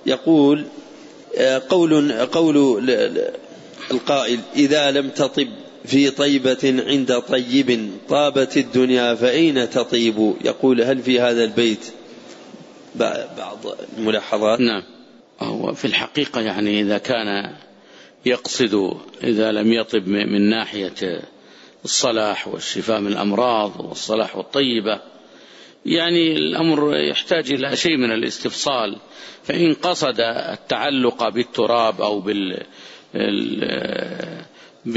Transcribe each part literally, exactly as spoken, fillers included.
يقول قول, قول القائل: إذا لم تطب في طيبة عند طيب طابت الدنيا فأين تطيب. يقول: هل في هذا البيت بعض الملاحظات؟ نعم. هو في الحقيقة يعني إذا كان يقصد إذا لم يطب من ناحية الصلاح والشفاء من الأمراض والصلاح والطيبة، يعني الأمر يحتاج إلى شيء من الاستفصال. فإن قصد التعلق بالتراب أو بال ب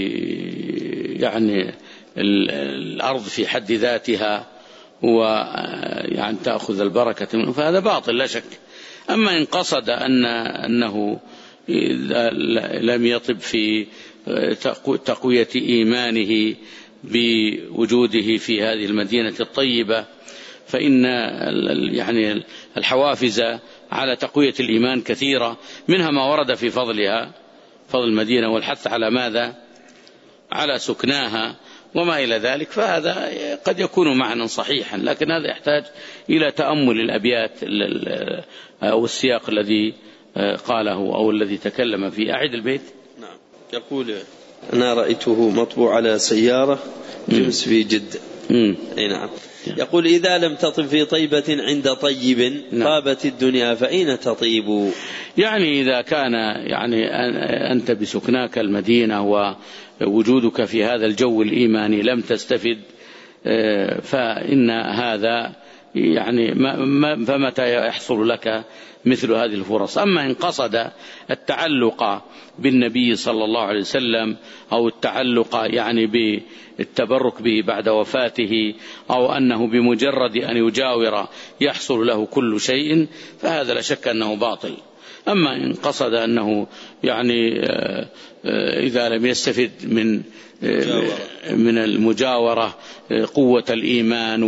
يعني الأرض في حد ذاتها ويعني تأخذ البركة منه فهذا باطل لا شك. أما إن قصد أن أنه لم يطب في تقوية إيمانه بوجوده في هذه المدينة الطيبة، فإن يعني الحوافز على تقوية الإيمان كثيرة، منها ما ورد في فضلها، فضل المدينة والحث على ماذا؟ على سكناها وما إلى ذلك، فهذا قد يكون معنى صحيحا، لكن هذا يحتاج إلى تأمل الأبيات أو السياق الذي قاله أو الذي تكلم فيه. أعد البيت. نعم. يقول: أنا رأيته مطبوع على سيارة جمس في جدة. أي نعم. يقول: إذا لم تطب في طيبة عند طيب طابت الدنيا فأين تطيب. يعني إذا كان يعني أنت بسكناك المدينة ووجودك في هذا الجو الإيماني لم تستفد، فإن هذا يعني فمتى يحصل لك مثل هذه الفرص. أما إن قصد التعلق بالنبي صلى الله عليه وسلم أو التعلق يعني بالتبرك به بعد وفاته، أو أنه بمجرد أن يجاور يحصل له كل شيء، فهذا لا شك أنه باطل. أما إن قصد أنه يعني إذا لم يستفد من من المجاورة قوة الإيمان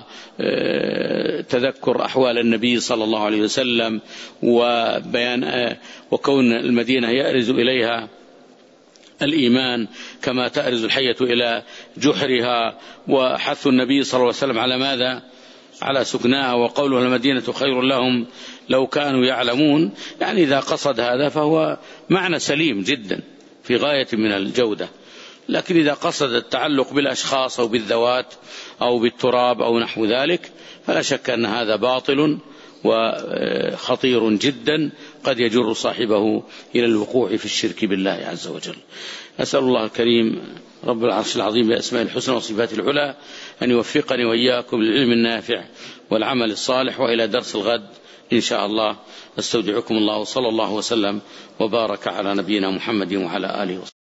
وتذكر أحوال النبي صلى الله عليه وسلم وبيان وكون المدينة يأرز إليها الإيمان كما تأرز الحية إلى جحرها، وحث النبي صلى الله عليه وسلم على ماذا؟ على سكناها، وقوله المدينة خير لهم لو كانوا يعلمون. يعني إذا قصد هذا فهو معنى سليم جدا في غاية من الجودة. لكن إذا قصد التعلق بالأشخاص أو بالذوات أو بالتراب أو نحو ذلك فلا شك أن هذا باطل وخطير جدا، قد يجر صاحبه إلى الوقوع في الشرك بالله عز وجل. أسأل الله الكريم رب العرش العظيم بأسماء الحسنى وصفاته العلى أن يوفقني وإياكم للعلم النافع والعمل الصالح، وإلى درس الغد إن شاء الله. استودعكم الله، وصلى الله وسلم وبارك على نبينا محمد وعلى آله وصحبه.